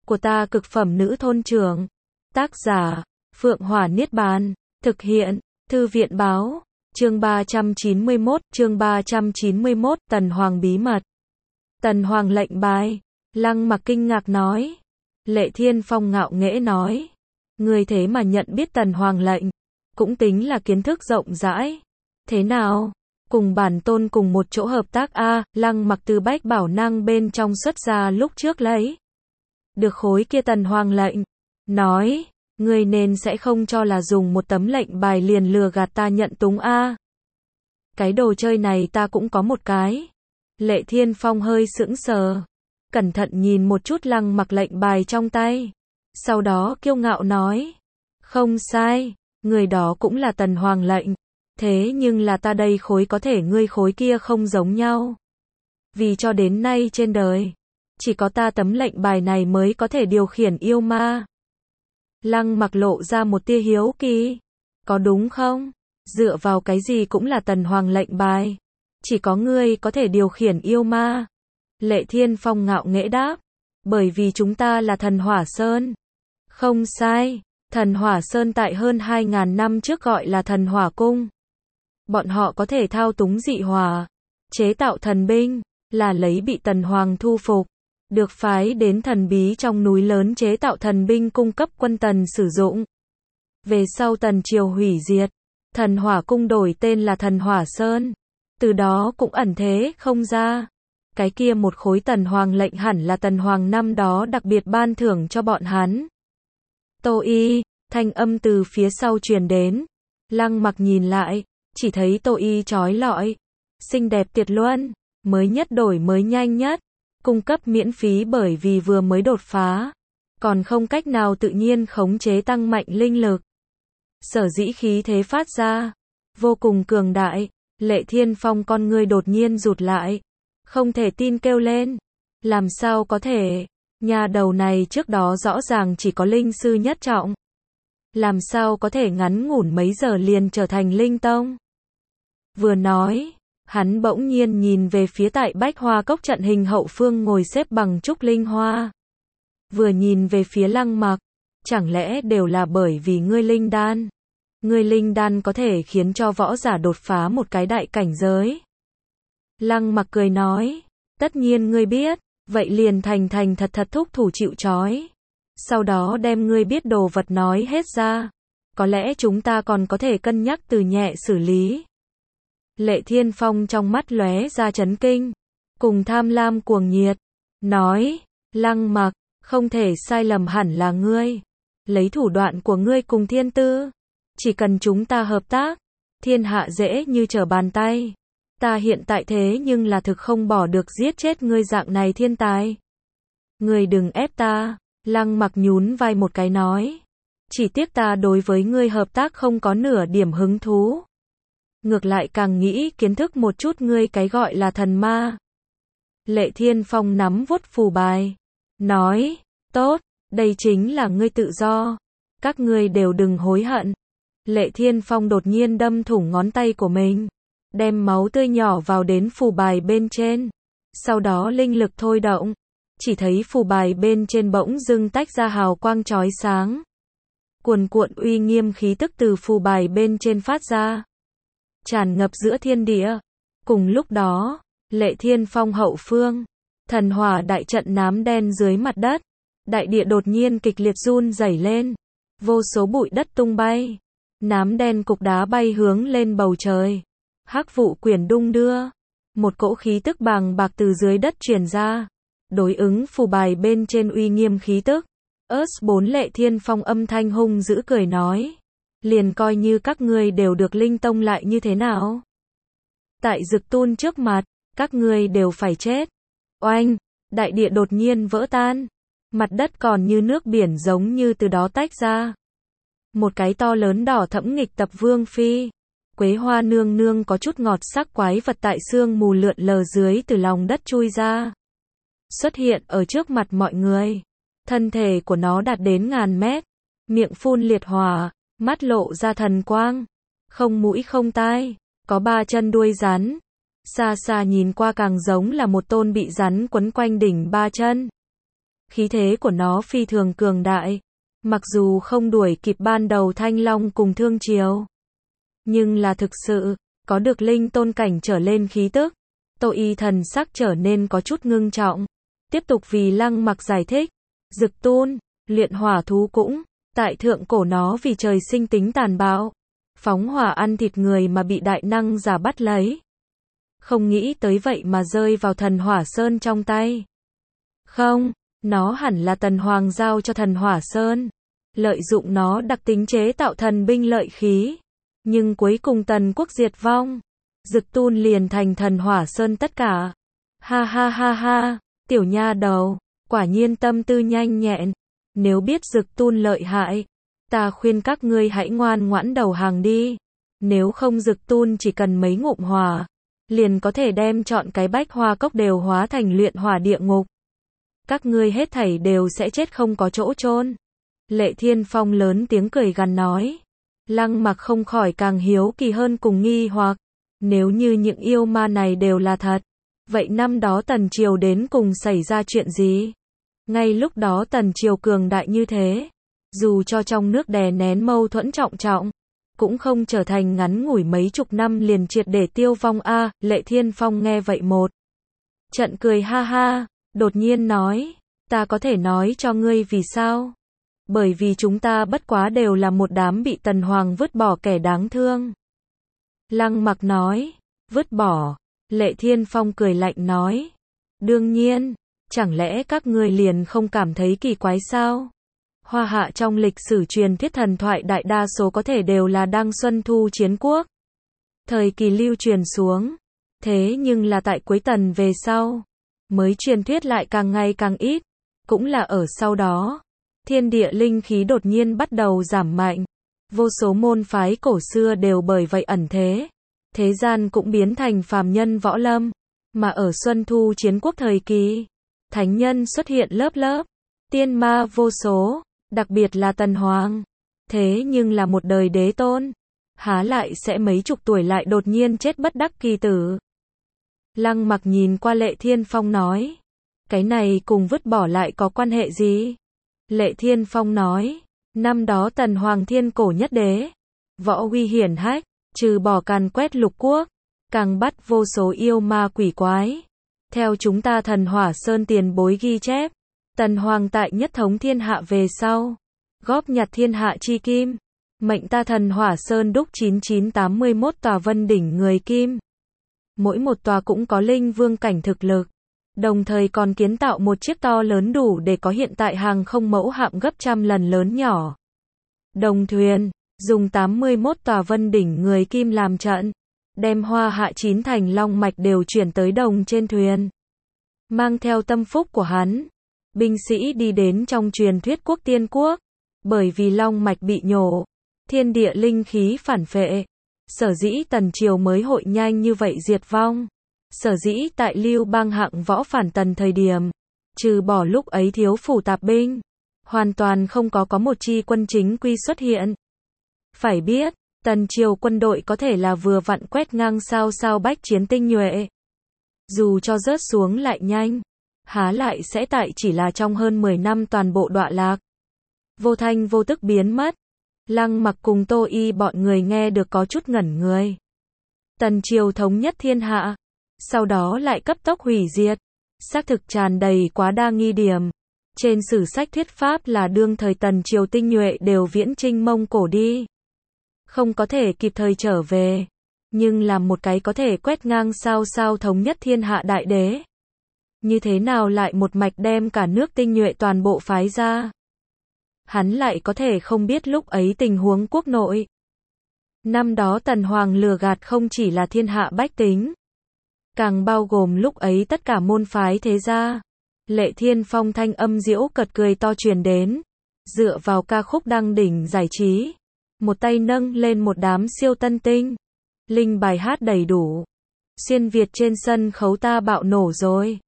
của ta cực phẩm nữ thôn trưởng. Tác giả, Phượng Hỏa Niết Bàn. Thực hiện, Thư viện Báo. Chương 391, Tần Hoàng bí mật. Tần Hoàng lệnh bài. Lăng Mặc kinh ngạc nói. Lệ Thiên Phong ngạo nghễ nói. Ngươi thế mà nhận biết Tần Hoàng lệnh. Cũng tính là kiến thức rộng rãi. Thế nào? Cùng bản tôn cùng một chỗ hợp tác a. Lăng Mặc từ bách bảo năng bên trong xuất ra lúc trước lấy được khối kia Tần Hoàng lệnh. Nói, ngươi nên sẽ không cho là dùng một tấm lệnh bài liền lừa gạt ta nhận túng a. Cái đồ chơi này ta cũng có một cái. Lệ Thiên Phong hơi sững sờ, cẩn thận nhìn một chút Lăng Mặc lệnh bài trong tay. Sau đó kiêu ngạo nói, không sai, người đó cũng là Tần Hoàng lệnh. Thế nhưng là ta đây khối có thể ngươi khối kia không giống nhau. Vì cho đến nay trên đời, chỉ có ta tấm lệnh bài này mới có thể điều khiển yêu ma. Lăng Mặc lộ ra một tia hiếu kỳ. Có đúng không? Dựa vào cái gì cũng là Tần Hoàng lệnh bài. Chỉ có ngươi có thể điều khiển yêu ma. Lệ Thiên Phong ngạo nghễ đáp. Bởi vì chúng ta là Thần Hỏa Sơn. Không sai, Thần Hỏa Sơn tại hơn 2.000 năm trước gọi là Thần Hỏa Cung. Bọn họ có thể thao túng dị hỏa, chế tạo thần binh, là lấy bị Tần Hoàng thu phục, được phái đến thần bí trong núi lớn chế tạo thần binh cung cấp quân Tần sử dụng. Về sau Tần triều hủy diệt, Thần Hỏa Cung đổi tên là Thần Hỏa Sơn, từ đó cũng ẩn thế không ra. Cái kia một khối Tần Hoàng lệnh hẳn là Tần Hoàng năm đó đặc biệt ban thưởng cho bọn hắn. Tô Y, thanh âm từ phía sau truyền đến. Lăng Mặc nhìn lại, chỉ thấy Tô Y chói lọi, xinh đẹp tuyệt luân, mới nhất đổi mới nhanh nhất, cung cấp miễn phí bởi vì vừa mới đột phá, còn không cách nào tự nhiên khống chế tăng mạnh linh lực. Sở dĩ khí thế phát ra, vô cùng cường đại. Lệ Thiên Phong con ngươi đột nhiên rụt lại, không thể tin kêu lên. Làm sao có thể, nhà đầu này trước đó rõ ràng chỉ có linh sư nhất trọng. Làm sao có thể ngắn ngủn mấy giờ liền trở thành linh tông. Vừa nói, hắn bỗng nhiên nhìn về phía tại Bách Hoa Cốc trận hình hậu phương ngồi xếp bằng trúc linh hoa. Vừa nhìn về phía Lăng Mặc, chẳng lẽ đều là bởi vì ngươi linh đan? Ngươi linh đan có thể khiến cho võ giả đột phá một cái đại cảnh giới. Lăng Mặc cười nói, tất nhiên ngươi biết, vậy liền thành thành thật thật thúc thủ chịu trói. Sau đó đem ngươi biết đồ vật nói hết ra. Có lẽ chúng ta còn có thể cân nhắc từ nhẹ xử lý. Lệ Thiên Phong trong mắt lóe ra chấn kinh, cùng tham lam cuồng nhiệt, nói, Lăng Mặc, không thể sai lầm hẳn là ngươi. Lấy thủ đoạn của ngươi cùng thiên tư, chỉ cần chúng ta hợp tác, thiên hạ dễ như trở bàn tay. Ta hiện tại thế nhưng là thực không bỏ được giết chết ngươi dạng này thiên tài. Ngươi đừng ép ta. Lăng Mặc nhún vai một cái nói, chỉ tiếc ta đối với ngươi hợp tác không có nửa điểm hứng thú. Ngược lại càng nghĩ kiến thức một chút ngươi cái gọi là thần ma. Lệ Thiên Phong nắm vuốt phù bài, nói, tốt, đây chính là ngươi tự do. Các ngươi đều đừng hối hận. Lệ Thiên Phong đột nhiên đâm thủng ngón tay của mình, đem máu tươi nhỏ vào đến phù bài bên trên. Sau đó linh lực thôi động, chỉ thấy phù bài bên trên bỗng dưng tách ra hào quang chói sáng. Cuồn cuộn uy nghiêm khí tức từ phù bài bên trên phát ra, tràn ngập giữa thiên địa. Cùng lúc đó, Lệ Thiên Phong hậu phương, thần hỏa đại trận nám đen dưới mặt đất, đại địa đột nhiên kịch liệt run rẩy lên, vô số bụi đất tung bay, nám đen cục đá bay hướng lên bầu trời, hắc vụ quyển đung đưa, một cỗ khí tức bàng bạc từ dưới đất truyền ra, đối ứng phù bài bên trên uy nghiêm khí tức. S4 Lệ Thiên Phong âm thanh hung dữ cười nói, liền coi như các ngươi đều được linh tông lại như thế nào? Tại Dực Tun trước mặt, các ngươi đều phải chết. Oanh, đại địa đột nhiên vỡ tan, mặt đất còn như nước biển giống như từ đó tách ra. Một cái to lớn đỏ thẫm nghịch tập vương phi, Quế Hoa nương nương có chút ngọt sắc quái vật tại sương mù lượn lờ dưới từ lòng đất chui ra, xuất hiện ở trước mặt mọi người. Thân thể của nó đạt đến ngàn mét, miệng phun liệt hỏa, mắt lộ ra thần quang, không mũi không tai, có 3 chân đuôi rắn. Xa xa nhìn qua càng giống là một tôn bị rắn quấn quanh đỉnh 3 chân. Khí thế của nó phi thường cường đại. Mặc dù không đuổi kịp ban đầu Thanh Long cùng Thương Triều, nhưng là thực sự, có được linh tôn cảnh trở lên khí tức. Tô Y thần sắc trở nên có chút ngưng trọng. Tiếp tục vì Lăng Mặc giải thích. Dực Tôn, luyện hỏa thú cũng, tại thượng cổ nó vì trời sinh tính tàn bạo. Phóng hỏa ăn thịt người mà bị đại năng giả bắt lấy. Không nghĩ tới vậy mà rơi vào thần hỏa sơn trong tay. Không, nó hẳn là Tần Hoàng giao cho thần hỏa sơn. Lợi dụng nó đặc tính chế tạo thần binh lợi khí. Nhưng cuối cùng Tần quốc diệt vong. Dực Tôn liền thành thần hỏa sơn tất cả. Ha ha ha ha, tiểu nha đầu, quả nhiên tâm tư nhanh nhẹn. Nếu biết Dực Tôn lợi hại, ta khuyên các ngươi hãy ngoan ngoãn đầu hàng đi. Nếu không Dực Tôn chỉ cần mấy ngụm hỏa, liền có thể đem chọn cái Bách Hoa Cốc đều hóa thành luyện hỏa địa ngục. Các ngươi hết thảy đều sẽ chết không có chỗ chôn. Lệ Thiên Phong lớn tiếng cười gằn nói. Lăng Mặc không khỏi càng hiếu kỳ hơn cùng nghi hoặc. Nếu như những yêu ma này đều là thật, vậy năm đó Tần Triều đến cùng xảy ra chuyện gì? Ngay lúc đó Tần Triều cường đại như thế, dù cho trong nước đè nén mâu thuẫn trọng trọng, cũng không trở thành ngắn ngủi mấy chục năm liền triệt để tiêu vong a. Lệ Thiên Phong nghe vậy một trận cười ha ha, đột nhiên nói, ta có thể nói cho ngươi vì sao? Bởi vì chúng ta bất quá đều là một đám bị Tần Hoàng vứt bỏ kẻ đáng thương. Lăng Mặc nói, vứt bỏ. Lệ Thiên Phong cười lạnh nói, đương nhiên, chẳng lẽ các ngươi liền không cảm thấy kỳ quái sao? Hoa Hạ trong lịch sử truyền thuyết thần thoại đại đa số có thể đều là đang xuân thu chiến quốc. Thời kỳ lưu truyền xuống. Thế nhưng là tại cuối Tần về sau, mới truyền thuyết lại càng ngày càng ít. Cũng là ở sau đó, thiên địa linh khí đột nhiên bắt đầu giảm mạnh. Vô số môn phái cổ xưa đều bởi vậy ẩn thế. Thế gian cũng biến thành phàm nhân võ lâm. Mà ở xuân thu chiến quốc thời kỳ, thánh nhân xuất hiện lớp lớp, tiên ma vô số, đặc biệt là Tần Hoàng. Thế nhưng là một đời đế tôn, há lại sẽ mấy chục tuổi lại đột nhiên chết bất đắc kỳ tử. Lăng Mặc nhìn qua Lệ Thiên Phong nói, cái này cùng vứt bỏ lại có quan hệ gì? Lệ Thiên Phong nói, năm đó Tần Hoàng thiên cổ nhất đế, võ uy hiển hách, trừ bỏ càn quét lục quốc, càng bắt vô số yêu ma quỷ quái. Theo chúng ta thần hỏa sơn tiền bối ghi chép, Tần Hoàng tại nhất thống thiên hạ về sau, góp nhặt thiên hạ chi kim, mệnh ta thần hỏa sơn đúc 9981 tòa vân đỉnh người kim. Mỗi một tòa cũng có linh vương cảnh thực lực, đồng thời còn kiến tạo một chiếc to lớn đủ để có hiện tại hàng không mẫu hạm gấp trăm lần lớn nhỏ. Đồng thuyền, dùng 81 tòa vân đỉnh người kim làm trận, đem Hoa Hạ 9 thành long mạch đều chuyển tới đồng trên thuyền. Mang theo tâm phúc của hắn, binh sĩ đi đến trong truyền thuyết quốc tiên quốc, bởi vì long mạch bị nhổ, thiên địa linh khí phản phệ, sở dĩ Tần Triều mới hội nhanh như vậy diệt vong. Sở dĩ tại Lưu Bang hạng võ phản Tần thời điểm, trừ bỏ lúc ấy thiếu phủ tạp binh, hoàn toàn không có một chi quân chính quy xuất hiện. Phải biết, Tần Triều quân đội có thể là vừa vặn quét ngang sao bách chiến tinh nhuệ. Dù cho rớt xuống lại nhanh, há lại sẽ tại chỉ là trong hơn 10 năm toàn bộ đọa lạc. Vô thanh vô tức biến mất. Lăng Mặc cùng Tô Y bọn người nghe được có chút ngẩn người. Tần Triều thống nhất thiên hạ, sau đó lại cấp tốc hủy diệt, xác thực tràn đầy quá đa nghi điểm. Trên sử sách thuyết pháp là đương thời Tần Triều tinh nhuệ đều viễn chinh Mông Cổ đi, không có thể kịp thời trở về, nhưng làm một cái có thể quét ngang sao thống nhất thiên hạ đại đế, như thế nào lại một mạch đem cả nước tinh nhuệ toàn bộ phái ra? Hắn lại có thể không biết lúc ấy tình huống quốc nội. Năm đó Tần Hoàng lừa gạt không chỉ là thiên hạ bách tính, càng bao gồm lúc ấy tất cả môn phái thế gia. Lệ Thiên Phong thanh âm diễu cợt cười to truyền đến, dựa vào ca khúc đăng đỉnh giải trí, một tay nâng lên một đám siêu tân tinh, linh bài hát đầy đủ. Xuyên Việt trên sân khấu ta bạo nổ rồi.